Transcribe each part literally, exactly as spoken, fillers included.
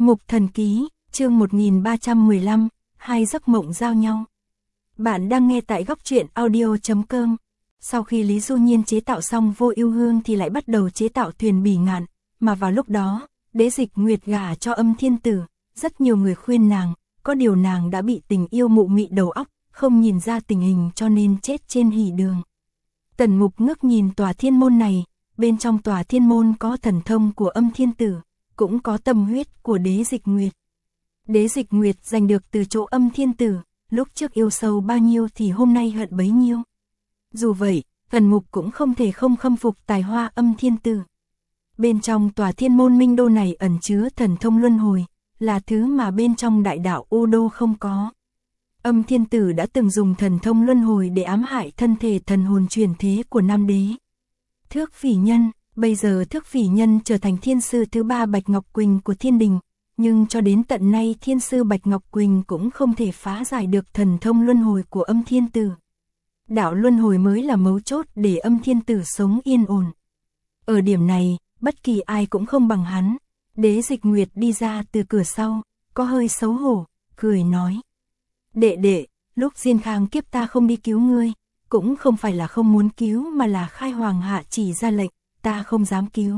Mục Thần Ký, chương một nghìn ba trăm mười lăm, hai giấc mộng giao nhau. Bạn đang nghe tại góc truyện audio chấm com. Sau khi Lý Du Nhiên chế tạo xong Vô Ưu Hương thì lại bắt đầu chế tạo thuyền Bỉ Ngạn, mà vào lúc đó, Đế Dịch Nguyệt gả cho Âm Thiên Tử, rất nhiều người khuyên nàng, có điều nàng đã bị tình yêu mụ mị đầu óc, không nhìn ra tình hình cho nên chết trên hỉ đường. Tần Mục ngước nhìn tòa thiên môn này, bên trong tòa thiên môn có thần thông của Âm Thiên Tử, cũng có tâm huyết của Đế Dịch Nguyệt. Đế Dịch Nguyệt giành được từ chỗ Âm Thiên Tử, lúc trước yêu sâu bao nhiêu thì hôm nay hận bấy nhiêu. Dù vậy, Tần Mục cũng không thể không khâm phục tài hoa Âm Thiên Tử. Bên trong tòa thiên môn minh đô này ẩn chứa thần thông luân hồi, là thứ mà bên trong đại đạo U Đô không có. Âm Thiên Tử đã từng dùng thần thông luân hồi để ám hại thân thể thần hồn truyền thế của Nam Đế. Thước Phỉ Nhân, bây giờ Thước Phỉ Nhân trở thành thiên sư thứ ba Bạch Ngọc Quỳnh của thiên đình, nhưng cho đến tận nay thiên sư Bạch Ngọc Quỳnh cũng không thể phá giải được thần thông luân hồi của Âm Thiên Tử. Đạo luân hồi mới là mấu chốt để Âm Thiên Tử sống yên ổn. Ở điểm này, bất kỳ ai cũng không bằng hắn. Đế Dịch Nguyệt đi ra từ cửa sau, có hơi xấu hổ, cười nói. Đệ đệ, lúc Diên Khang kiếp ta không đi cứu ngươi, cũng không phải là không muốn cứu mà là Khai Hoàng hạ chỉ ra lệnh, ta không dám cứu.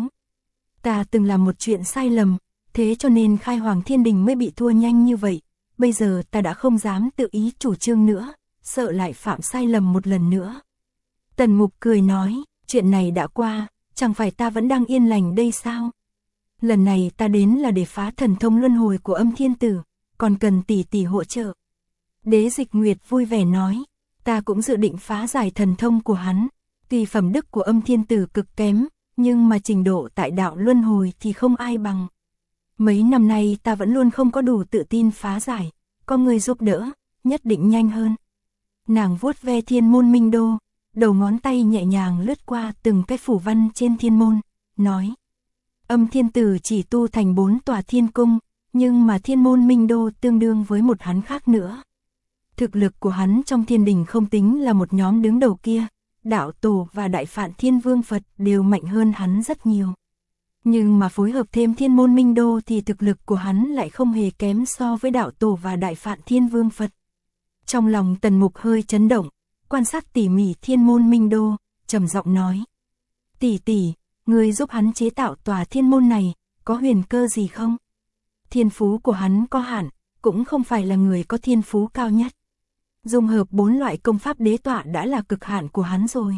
Ta từng làm một chuyện sai lầm, thế cho nên Khai Hoàng thiên đình mới bị thua nhanh như vậy, bây giờ ta đã không dám tự ý chủ trương nữa, sợ lại phạm sai lầm một lần nữa. Tần Mục cười nói, chuyện này đã qua, chẳng phải ta vẫn đang yên lành đây sao? Lần này ta đến là để phá thần thông luân hồi của Âm Thiên Tử, còn cần tỷ tỷ hỗ trợ. Đế Dịch Nguyệt vui vẻ nói, ta cũng dự định phá giải thần thông của hắn, tuy phẩm đức của Âm Thiên Tử cực kém, nhưng mà trình độ tại đạo luân hồi thì không ai bằng. Mấy năm nay ta vẫn luôn không có đủ tự tin phá giải, có người giúp đỡ, nhất định nhanh hơn. Nàng vuốt ve thiên môn minh đô, đầu ngón tay nhẹ nhàng lướt qua từng cái phủ văn trên thiên môn, nói. Âm Thiên Tử chỉ tu thành bốn tòa thiên cung, nhưng mà thiên môn minh đô tương đương với một hắn khác nữa. Thực lực của hắn trong thiên đình không tính là một nhóm đứng đầu kia, đạo tổ và đại phạn thiên vương Phật đều mạnh hơn hắn rất nhiều. Nhưng mà phối hợp thêm thiên môn minh đô thì thực lực của hắn lại không hề kém so với đạo tổ và đại phạn thiên vương Phật. Trong lòng Tần Mục hơi chấn động, quan sát tỉ mỉ thiên môn minh đô, trầm giọng nói. Tỷ tỷ, người giúp hắn chế tạo tòa thiên môn này, có huyền cơ gì không? Thiên phú của hắn có hạn, cũng không phải là người có thiên phú cao nhất. Dung hợp bốn loại công pháp đế tọa đã là cực hạn của hắn rồi.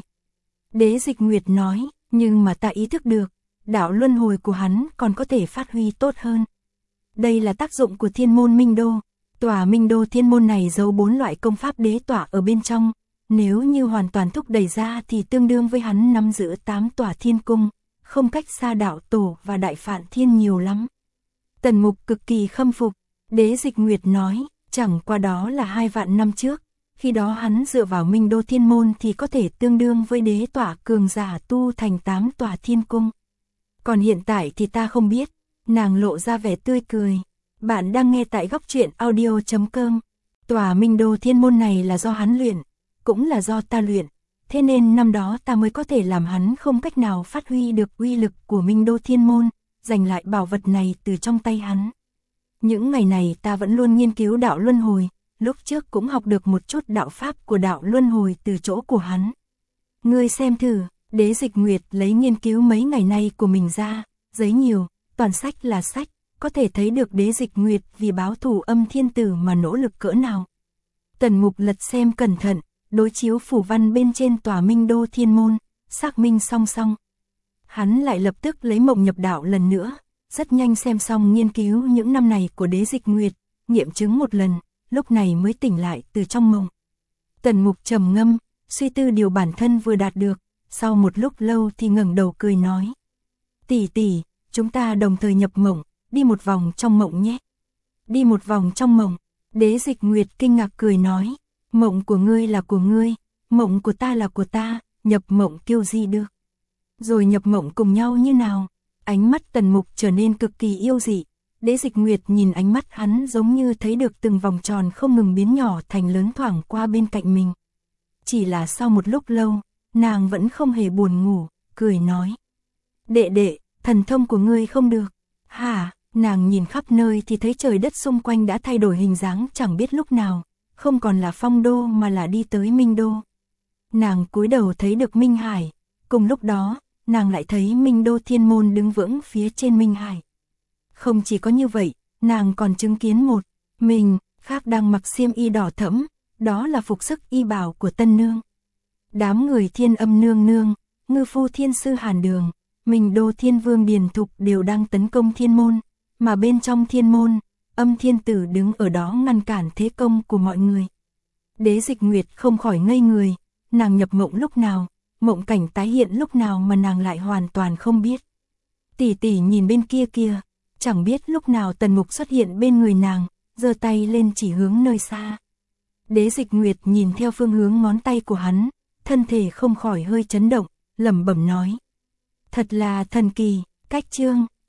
Đế Dịch Nguyệt nói, nhưng mà ta ý thức được, đạo luân hồi của hắn còn có thể phát huy tốt hơn. Đây là tác dụng của thiên môn minh đô. Tòa minh đô thiên môn này giấu bốn loại công pháp đế tọa ở bên trong. Nếu như hoàn toàn thúc đẩy ra thì tương đương với hắn nắm giữ tám tòa thiên cung, không cách xa đạo tổ và đại phạn thiên nhiều lắm. Tần Mục cực kỳ khâm phục. Đế Dịch Nguyệt nói, chẳng qua đó là hai vạn năm trước, khi đó hắn dựa vào minh đô thiên môn thì có thể tương đương với đế tọa cường giả tu thành tám tòa thiên cung. Còn hiện tại thì ta không biết. Nàng lộ ra vẻ tươi cười. Bạn đang nghe tại góc truyện audio chấm com. Tòa minh đô thiên môn này là do hắn luyện, cũng là do ta luyện, thế nên năm đó ta mới có thể làm hắn không cách nào phát huy được uy lực của minh đô thiên môn, giành lại bảo vật này từ trong tay hắn. Những ngày này ta vẫn luôn nghiên cứu đạo luân hồi, lúc trước cũng học được một chút đạo pháp của đạo luân hồi từ chỗ của hắn. Ngươi xem thử, Đế Dịch Nguyệt lấy nghiên cứu mấy ngày nay của mình ra, giấy nhiều, toàn sách là sách, có thể thấy được Đế Dịch Nguyệt vì báo thù Âm Thiên Tử mà nỗ lực cỡ nào. Tần Mục lật xem cẩn thận, đối chiếu phủ văn bên trên tòa minh đô thiên môn, xác minh song song. Hắn lại lập tức lấy mộng nhập đạo lần nữa, rất nhanh xem xong nghiên cứu những năm này của Đế Dịch Nguyệt, nghiệm chứng một lần, lúc này mới tỉnh lại từ trong mộng. Tần Mục trầm ngâm, suy tư điều bản thân vừa đạt được, sau một lúc lâu thì ngẩng đầu cười nói. Tỷ tỷ, chúng ta đồng thời nhập mộng, đi một vòng trong mộng nhé. Đi một vòng trong mộng, Đế Dịch Nguyệt kinh ngạc cười nói. Mộng của ngươi là của ngươi, mộng của ta là của ta, nhập mộng kêu gì được. Rồi nhập mộng cùng nhau như nào? Ánh mắt Tần Mục trở nên cực kỳ yêu dị. Đế Dịch Nguyệt nhìn ánh mắt hắn giống như thấy được từng vòng tròn không ngừng biến nhỏ thành lớn thoảng qua bên cạnh mình. Chỉ là sau một lúc lâu, nàng vẫn không hề buồn ngủ, cười nói. Đệ đệ, thần thông của ngươi không được. Hả, Nàng nhìn khắp nơi thì thấy trời đất xung quanh đã thay đổi hình dáng chẳng biết lúc nào, không còn là Phong Đô mà là đi tới Minh Đô. Nàng cúi đầu thấy được Minh Hải, cùng lúc đó, nàng lại thấy Minh Đô Thiên Môn đứng vững phía trên Minh Hải. Không chỉ có như vậy, nàng còn chứng kiến một mình khác đang mặc xiêm y đỏ thẫm, đó là phục sức y bảo của Tân Nương. Đám người Thiên Âm Nương Nương, Ngư Phu Thiên Sư Hàn Đường, Minh Đô Thiên Vương Điền Thục đều đang tấn công Thiên Môn, mà bên trong Thiên Môn, Âm Thiên Tử đứng ở đó ngăn cản thế công của mọi người. Đế Dịch Nguyệt không khỏi ngây người, nàng nhập mộng lúc nào, mộng cảnh tái hiện lúc nào mà nàng lại hoàn toàn không biết. Tỷ tỷ nhìn bên kia kia, chẳng biết lúc nào Tần Mục xuất hiện bên người nàng, giơ tay lên chỉ hướng nơi xa. Đế Dịch Nguyệt nhìn theo phương hướng ngón tay của hắn, thân thể không khỏi hơi chấn động, lẩm bẩm nói: thật là thần kỳ, cách chương.